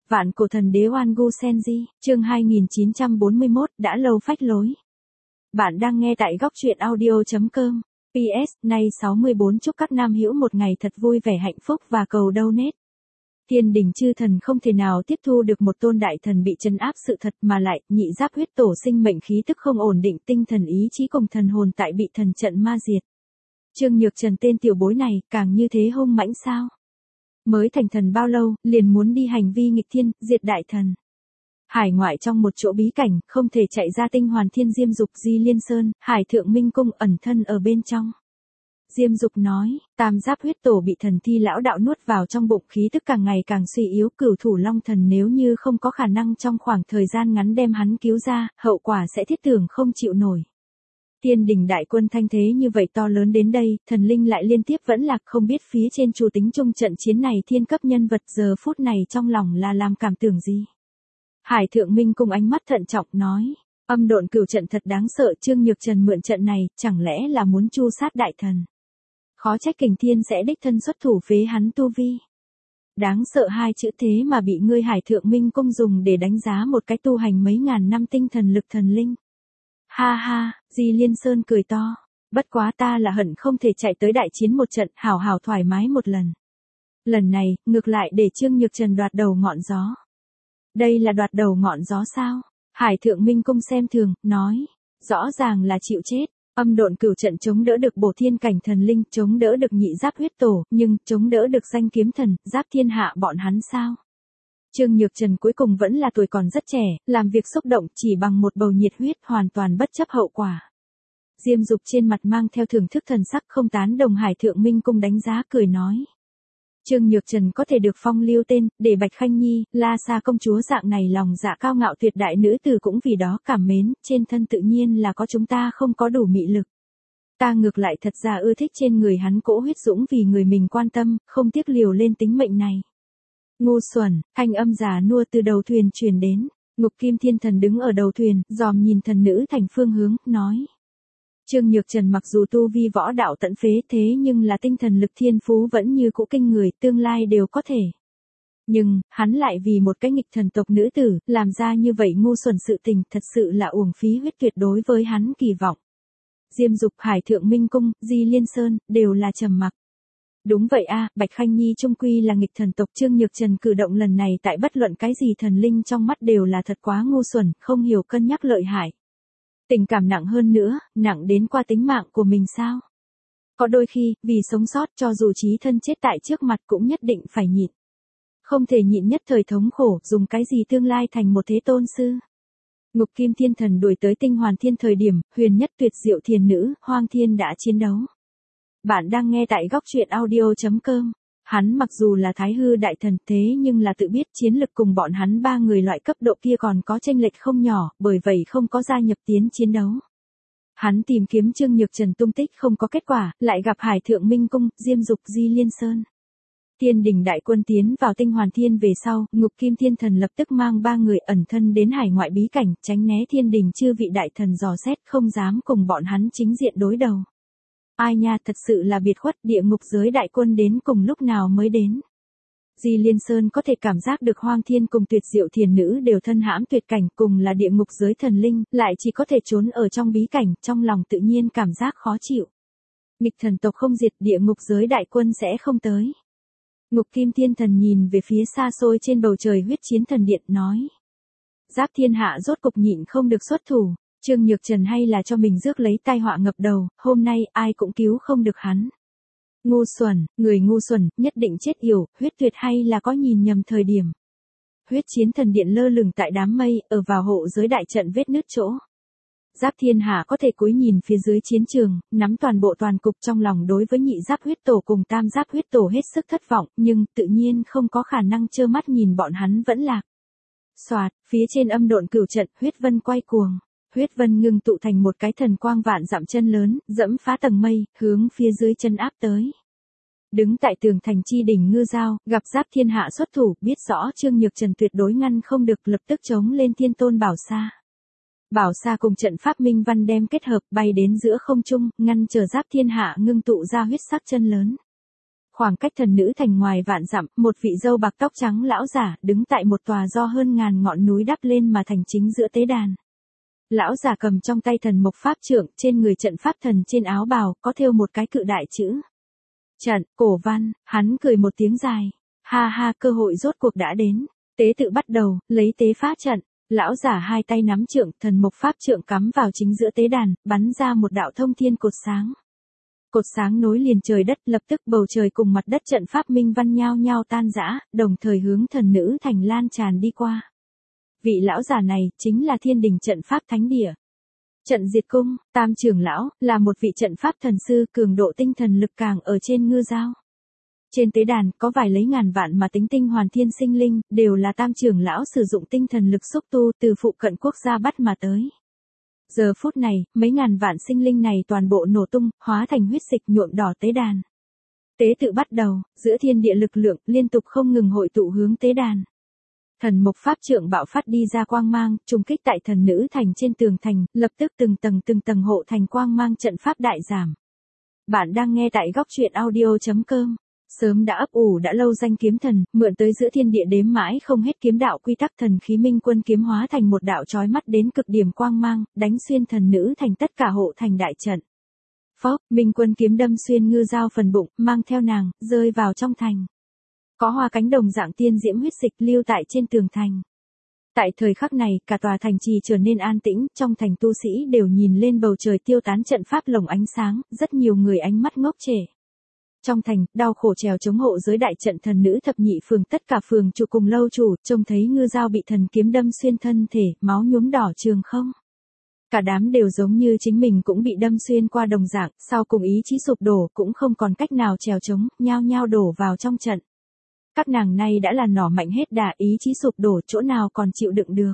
Vạn cổ thần đế Oan Gu Senji, chương 2941, đã lâu phách lối. Bạn đang nghe tại góc truyện audio.com. PS, nay 64 chúc các nam hữu một ngày thật vui vẻ hạnh phúc và cầu donate. Thiên đình chư thần không thể nào tiếp thu được một tôn đại thần bị trấn áp sự thật mà lại, nhị giáp huyết tổ sinh mệnh khí tức không ổn định, tinh thần ý chí cùng thần hồn tại bị thần trận ma diệt. Trương Nhược Trần tên tiểu bối này, càng như thế hung mãnh sao? Mới thành thần bao lâu, liền muốn đi hành vi nghịch thiên, diệt đại thần. Hải ngoại trong một chỗ bí cảnh, không thể chạy ra tinh hoàn thiên Diêm Dục Di Liên Sơn, Hải Thượng Minh Cung ẩn thân ở bên trong. Diêm Dục nói, tam giáp huyết tổ bị thần thi lão đạo nuốt vào trong bụng, khí tức càng ngày càng suy yếu, cửu thủ long thần nếu như không có khả năng trong khoảng thời gian ngắn đem hắn cứu ra, hậu quả sẽ thiết tưởng không chịu nổi. Thiên đình đại quân thanh thế như vậy to lớn đến đây, thần linh lại liên tiếp vẫn lạc, không biết phía trên chủ tính chung trận chiến này thiên cấp nhân vật giờ phút này trong lòng là làm cảm tưởng gì. Hải Thượng Minh cùng ánh mắt thận trọng nói, âm độn cửu trận thật đáng sợ, Trương Nhược Trần mượn trận này, chẳng lẽ là muốn chu sát đại thần. Khó trách Kình Thiên sẽ đích thân xuất thủ phế hắn tu vi. Đáng sợ hai chữ thế mà bị ngươi Hải Thượng Minh cung dùng để đánh giá một cái tu hành mấy ngàn năm tinh thần lực thần linh. Ha ha, Di Liên Sơn cười to, bất quá ta là hận không thể chạy tới đại chiến một trận, hào hào thoải mái một lần. Lần này, ngược lại để Trương Nhược Trần đoạt đầu ngọn gió. Đây là đoạt đầu ngọn gió sao? Hải Thượng Minh cung xem thường, nói, rõ ràng là chịu chết. Âm độn cửu trận chống đỡ được bổ thiên cảnh thần linh, chống đỡ được nhị giáp huyết tổ, nhưng chống đỡ được danh kiếm thần, giáp thiên hạ bọn hắn sao? Trương Nhược Trần cuối cùng vẫn là tuổi còn rất trẻ, làm việc xúc động chỉ bằng một bầu nhiệt huyết, hoàn toàn bất chấp hậu quả. Diêm Dục trên mặt mang theo thưởng thức thần sắc, không tán đồng Hải Thượng Minh cung đánh giá, cười nói. Trương Nhược Trần có thể được phong lưu tên, để Bạch Khanh Nhi, La Sa công chúa dạng này lòng dạ cao ngạo tuyệt đại nữ tử cũng vì đó cảm mến, trên thân tự nhiên là có chúng ta không có đủ mị lực. Ta ngược lại thật ra ưa thích trên người hắn cỗ huyết dũng vì người mình quan tâm, không tiếc liều lên tính mệnh này. Ngu xuẩn, thanh âm già nua từ đầu thuyền truyền đến, Ngục Kim Thiên Thần đứng ở đầu thuyền, dòm nhìn thần nữ thành phương hướng, nói. Trương Nhược Trần mặc dù tu vi võ đạo tận phế thế nhưng là tinh thần lực thiên phú vẫn như cũ kinh người, tương lai đều có thể. Nhưng, hắn lại vì một cái nghịch thần tộc nữ tử, làm ra như vậy ngu xuẩn sự tình, thật sự là uổng phí huyết tuyệt đối với hắn kỳ vọng. Diêm Dục, Hải Thượng Minh cung, Di Liên Sơn, đều là trầm mặc. Đúng vậy a, Bạch Khanh Nhi trung quy là nghịch thần tộc, Trương Nhược Trần cử động lần này tại bất luận cái gì thần linh trong mắt đều là thật quá ngu xuẩn, không hiểu cân nhắc lợi hại. Tình cảm nặng hơn nữa, nặng đến qua tính mạng của mình sao? Có đôi khi, vì sống sót cho dù chí thân chết tại trước mặt cũng nhất định phải nhịn. Không thể nhịn nhất thời thống khổ, dùng cái gì tương lai thành một thế tôn sư. Ngục Kim Thiên Thần đuổi tới tinh hoàn thiên thời điểm, huyền nhất tuyệt diệu thiền nữ, Hoang Thiên đã chiến đấu. Bạn đang nghe tại góc truyện audio.com. Hắn mặc dù là Thái Hư đại thần thế nhưng là tự biết chiến lực cùng bọn hắn ba người loại cấp độ kia còn có chênh lệch không nhỏ, bởi vậy không có gia nhập tiến chiến đấu. Hắn tìm kiếm Trương Nhược Trần tung tích không có kết quả, lại gặp Hải Thượng Minh cung, Diêm Dục Di Liên Sơn. Thiên đình đại quân tiến vào tinh hoàn thiên về sau, Ngục Kim Thiên Thần lập tức mang ba người ẩn thân đến hải ngoại bí cảnh, tránh né thiên đình chư vị đại thần dò xét, không dám cùng bọn hắn chính diện đối đầu. Ai nha, thật sự là biệt khuất, địa ngục giới đại quân đến cùng lúc nào mới đến. Di Liên Sơn có thể cảm giác được Hoang Thiên cùng tuyệt diệu thiền nữ đều thân hãm tuyệt cảnh, cùng là địa ngục giới thần linh, lại chỉ có thể trốn ở trong bí cảnh, trong lòng tự nhiên cảm giác khó chịu. Nghịch thần tộc không diệt, địa ngục giới đại quân sẽ không tới. Ngục Kim Thiên Thần nhìn về phía xa xôi trên bầu trời huyết chiến thần điện, nói. Giáp thiên hạ rốt cục nhịn không được xuất thủ. Trương Nhược Trần hay là cho mình rước lấy tai họa ngập đầu, hôm nay ai cũng cứu không được hắn. Ngu xuẩn, người ngu xuẩn, nhất định chết yểu, huyết tuyệt hay là có nhìn nhầm thời điểm. Huyết chiến thần điện lơ lửng tại đám mây, ở vào hộ giới đại trận vết nứt chỗ. Giáp thiên hạ có thể cúi nhìn phía dưới chiến trường, nắm toàn bộ toàn cục trong lòng đối với nhị giáp huyết tổ cùng tam giáp huyết tổ hết sức thất vọng, nhưng tự nhiên không có khả năng trơ mắt nhìn bọn hắn vẫn lạc. Soạt, phía trên âm độn cửu trận, huyết vân quay cuồng. Huyết vân ngưng tụ thành một cái thần quang vạn dặm chân lớn, dẫm phá tầng mây, hướng phía dưới chân áp tới. Đứng tại tường thành chi đỉnh Ngư Giao, gặp Giáp thiên hạ xuất thủ, biết rõ Trương Nhược Trần tuyệt đối ngăn không được, lập tức chống lên thiên tôn bảo sa. Bảo sa cùng trận pháp minh văn đem kết hợp, bay đến giữa không trung, ngăn trở Giáp thiên hạ ngưng tụ ra huyết sắc chân lớn. Khoảng cách thần nữ thành ngoài vạn dặm, một vị dâu bạc tóc trắng lão giả đứng tại một tòa do hơn ngàn ngọn núi đắp lên mà thành chính giữa tế đàn. Lão giả cầm trong tay thần mộc pháp trượng, trên người trận pháp thần trên áo bào có thêu một cái cự đại chữ trận, cổ văn. Hắn cười một tiếng dài. Ha ha, cơ hội rốt cuộc đã đến. Tế tự bắt đầu, lấy tế phá trận. Lão giả hai tay nắm trượng, thần mộc pháp trượng cắm vào chính giữa tế đàn, bắn ra một đạo thông thiên cột sáng. Cột sáng nối liền trời đất, lập tức bầu trời cùng mặt đất trận pháp minh văn nhao nhao tan rã, đồng thời hướng thần nữ thành lan tràn đi qua. Vị lão giả này chính là Thiên Đình trận pháp thánh địa. Trận Diệt Cung, Tam trưởng lão là một vị trận pháp thần sư, cường độ tinh thần lực càng ở trên ngư dao. Trên tế đàn có vài lấy ngàn vạn mà tính tinh hoàn thiên sinh linh, đều là Tam trưởng lão sử dụng tinh thần lực xúc tu từ phụ cận quốc gia bắt mà tới. Giờ phút này, mấy ngàn vạn sinh linh này toàn bộ nổ tung, hóa thành huyết dịch nhuộm đỏ tế đàn. Tế tự bắt đầu, giữa thiên địa lực lượng liên tục không ngừng hội tụ hướng tế đàn. Thần mộc pháp trượng bạo phát đi ra quang mang, trùng kích tại thần nữ thành trên tường thành, lập tức từng tầng hộ thành quang mang trận pháp đại giảm. Bạn đang nghe tại góc truyện audio.com. Sớm đã ấp ủ đã lâu danh kiếm thần, mượn tới giữa thiên địa đếm mãi không hết kiếm đạo quy tắc thần khí minh quân kiếm hóa thành một đạo chói mắt đến cực điểm quang mang, đánh xuyên thần nữ thành tất cả hộ thành đại trận. Phốc, minh quân kiếm đâm xuyên ngư dao phần bụng, mang theo nàng, rơi vào trong thành. Có hoa cánh đồng dạng tiên diễm huyết dịch lưu tại trên tường thành. Tại thời khắc này, cả tòa thành trì trở nên an tĩnh, trong thành tu sĩ đều nhìn lên bầu trời tiêu tán trận pháp lồng ánh sáng, rất nhiều người ánh mắt ngốc trệ. Trong thành, đau khổ trèo chống hộ giới đại trận thần nữ thập nhị phường, tất cả phường chủ cùng lâu chủ, trông thấy ngư dao bị thần kiếm đâm xuyên thân thể, máu nhuốm đỏ trường không. Cả đám đều giống như chính mình cũng bị đâm xuyên qua đồng dạng, sau cùng ý chí sụp đổ, cũng không còn cách nào trèo chống, nhao nhao đổ vào trong trận. Các nàng này đã là nỏ mạnh hết đà, ý chí sụp đổ, chỗ nào còn chịu đựng được.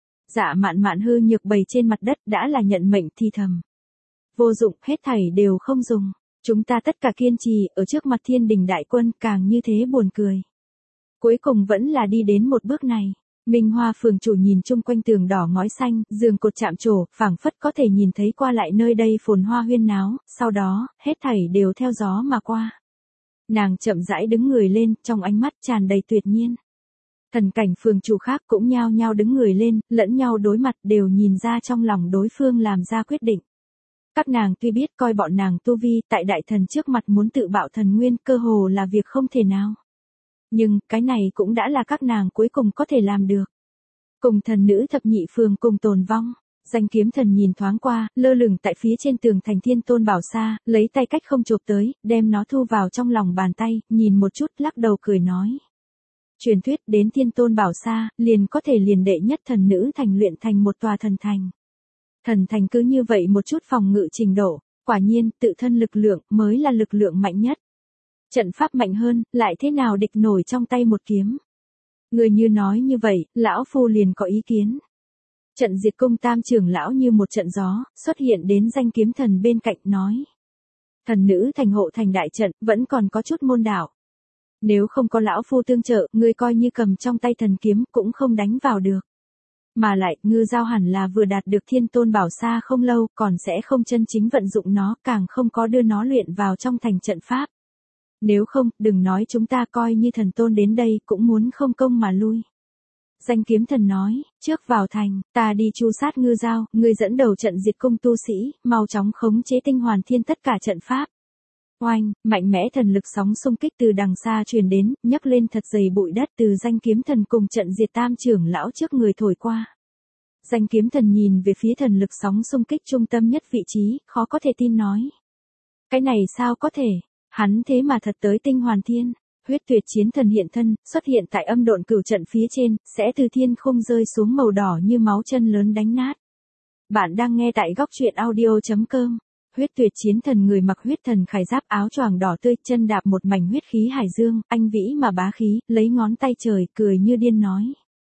Dạ mạn mạn hư nhược bầy trên mặt đất đã là nhận mệnh thì thầm. Vô dụng, hết thảy đều không dùng. Chúng ta tất cả kiên trì, ở trước mặt thiên đình đại quân, càng như thế buồn cười. Cuối cùng vẫn là đi đến một bước này. Minh Hoa phường chủ nhìn chung quanh tường đỏ ngói xanh, giường cột chạm trổ, phảng phất có thể nhìn thấy qua lại nơi đây phồn hoa huyên náo, sau đó, hết thảy đều theo gió mà qua. Nàng chậm rãi đứng người lên, trong ánh mắt tràn đầy tuyệt nhiên. Thần cảnh phường chủ khác cũng nhao nhao đứng người lên, lẫn nhau đối mặt, đều nhìn ra trong lòng đối phương làm ra quyết định. Các nàng tuy biết coi bọn nàng tu vi tại đại thần trước mặt muốn tự bạo thần nguyên, cơ hồ là việc không thể nào. Nhưng, cái này cũng đã là các nàng cuối cùng có thể làm được. Cùng thần nữ thập nhị phường cùng tồn vong. Danh kiếm thần nhìn thoáng qua, lơ lửng tại phía trên tường thành thiên tôn bảo sa, lấy tay cách không chộp tới, đem nó thu vào trong lòng bàn tay, nhìn một chút, lắc đầu cười nói. Truyền thuyết đến thiên tôn bảo sa, liền có thể liền đệ nhất thần nữ thành luyện thành một tòa thần thành. Thần thành cứ như vậy một chút phòng ngự trình độ, quả nhiên, tự thân lực lượng mới là lực lượng mạnh nhất. Trận pháp mạnh hơn, lại thế nào địch nổi trong tay một kiếm. Người như nói như vậy, lão phu liền có ý kiến. Trận Diệt Cung Tam trưởng lão như một trận gió, xuất hiện đến danh kiếm thần bên cạnh nói. Thần nữ thành hộ thành đại trận, vẫn còn có chút môn đạo. Nếu không có lão phu tương trợ, ngươi coi như cầm trong tay thần kiếm, cũng không đánh vào được. Mà lại, ngư dao hẳn là vừa đạt được thiên tôn bảo sa không lâu, còn sẽ không chân chính vận dụng nó, càng không có đưa nó luyện vào trong thành trận pháp. Nếu không, đừng nói chúng ta coi như thần tôn đến đây, cũng muốn không công mà lui. Danh kiếm thần nói, trước vào thành, ta đi chu sát ngư dao, ngươi dẫn đầu trận diệt cung tu sĩ, mau chóng khống chế tinh hoàn thiên tất cả trận pháp. Oanh, mạnh mẽ thần lực sóng xung kích từ đằng xa truyền đến, nhấc lên thật dày bụi đất từ danh kiếm thần cùng trận diệt tam trưởng lão trước người thổi qua. Danh kiếm thần nhìn về phía thần lực sóng xung kích trung tâm nhất vị trí, khó có thể tin nói. Cái này sao có thể, hắn thế mà thật tới tinh hoàn thiên. Huyết tuyệt chiến thần hiện thân, xuất hiện tại âm độn cửu trận phía trên, sẽ từ thiên không rơi xuống màu đỏ như máu chân lớn đánh nát. Bạn đang nghe tại góc truyện audio.com. Huyết tuyệt chiến thần người mặc huyết thần khải giáp áo choàng đỏ tươi, chân đạp một mảnh huyết khí hải dương, anh vĩ mà bá khí, lấy ngón tay trời, cười như điên nói.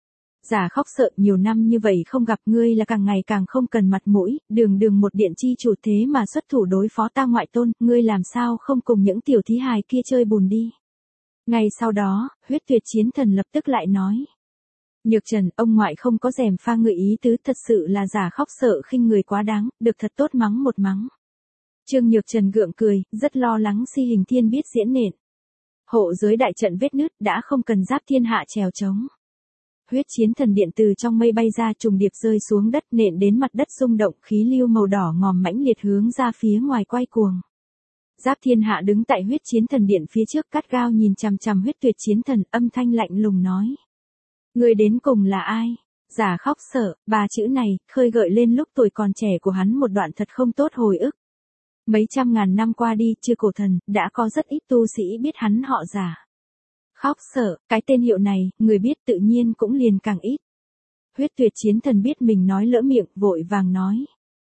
Giả khóc sợ, nhiều năm như vậy không gặp ngươi là càng ngày càng không cần mặt mũi, đường đường một điện chi chủ thế mà xuất thủ đối phó ta ngoại tôn, ngươi làm sao không cùng những tiểu thí hài kia chơi bùn đi. Ngay sau đó, huyết tuyệt chiến thần lập tức lại nói. Nhược Trần, ông ngoại không có dèm pha ngự ý tứ, thật sự là giả khóc sợ khinh người quá đáng, được thật tốt mắng một mắng. Trương Nhược Trần gượng cười, rất lo lắng Si Hình Thiên biết diễn nện. Hộ giới đại trận vết nứt đã không cần Giáp Thiên Hạ trèo trống. Huyết chiến thần điện từ trong mây bay ra trùng điệp rơi xuống đất nện đến mặt đất rung động, khí lưu màu đỏ ngòm mãnh liệt hướng ra phía ngoài quay cuồng. Giáp Thiên Hạ đứng tại huyết chiến thần điện phía trước cắt gao nhìn chằm chằm huyết tuyệt chiến thần, âm thanh lạnh lùng nói. Người đến cùng là ai? Giả khóc sợ, ba chữ này, khơi gợi lên lúc tuổi còn trẻ của hắn một đoạn thật không tốt hồi ức. Mấy trăm ngàn năm qua đi, chưa cổ thần, đã có rất ít tu sĩ biết hắn họ Giả. Khóc sợ, cái tên hiệu này, người biết tự nhiên cũng liền càng ít. Huyết tuyệt chiến thần biết mình nói lỡ miệng, vội vàng nói.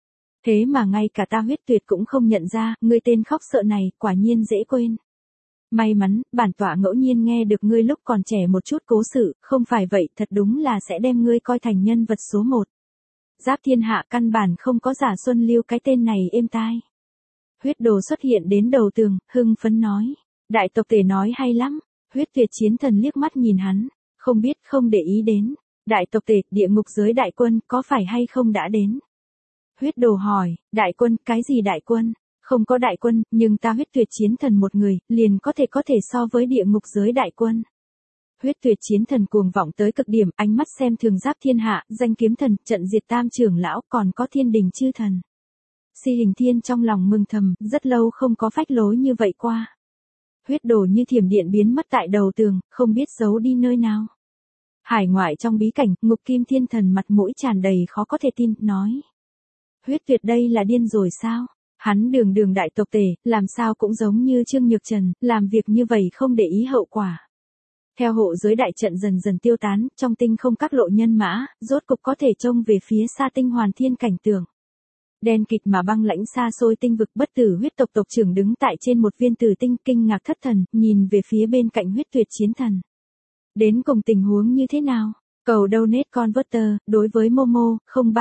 Thế mà ngay cả ta huyết tuyệt cũng không nhận ra, ngươi tên khóc sợ này, quả nhiên dễ quên. May mắn, bản tọa ngẫu nhiên nghe được ngươi lúc còn trẻ một chút cố sự, không phải vậy thật đúng là sẽ đem ngươi coi thành nhân vật số 1. Giáp Thiên Hạ căn bản không có Giả Xuân Lưu cái tên này êm tai. Huyết đồ xuất hiện đến đầu tường, hưng phấn nói. Đại tộc tể nói hay lắm. Huyết tuyệt chiến thần liếc mắt nhìn hắn, không biết không để ý đến. Đại tộc tể, địa ngục giới đại quân, có phải hay không đã đến? Huyết đồ hỏi, đại quân, cái gì đại quân? Không có đại quân, nhưng ta huyết tuyệt chiến thần một người, liền có thể so với địa ngục giới đại quân. Huyết tuyệt chiến thần cuồng vọng tới cực điểm, ánh mắt xem thường Giáp Thiên Hạ, danh kiếm thần, trận diệt tam trưởng lão, còn có thiên đình chư thần. Si Hình Thiên trong lòng mừng thầm, rất lâu không có phách lối như vậy qua. Huyết đồ như thiểm điện biến mất tại đầu tường, không biết giấu đi nơi nào. Hải ngoại trong bí cảnh, Ngục Kim Thiên Thần mặt mũi tràn đầy khó có thể tin, nói. Huyết tuyệt đây là điên rồi sao? Hắn đường đại tộc tể, làm sao cũng giống như Trương Nhược Trần, làm việc như vậy không để ý hậu quả. Theo hộ giới đại trận dần dần tiêu tán, trong tinh không các lộ nhân mã, rốt cục có thể trông về phía xa tinh hoàn thiên cảnh tượng. Đen kịt mà băng lãnh xa xôi tinh vực, bất tử huyết tộc tộc trưởng đứng tại trên một viên tử tinh, kinh ngạc thất thần, nhìn về phía bên cạnh huyết tuyệt chiến thần. Đến cùng tình huống như thế nào? Cầu donate converter, đối với Momo,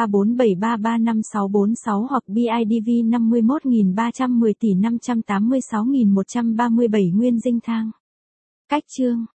0347335646 hoặc BIDV 51.310 tỷ 586.137 nguyên dinh thang. Cách chương.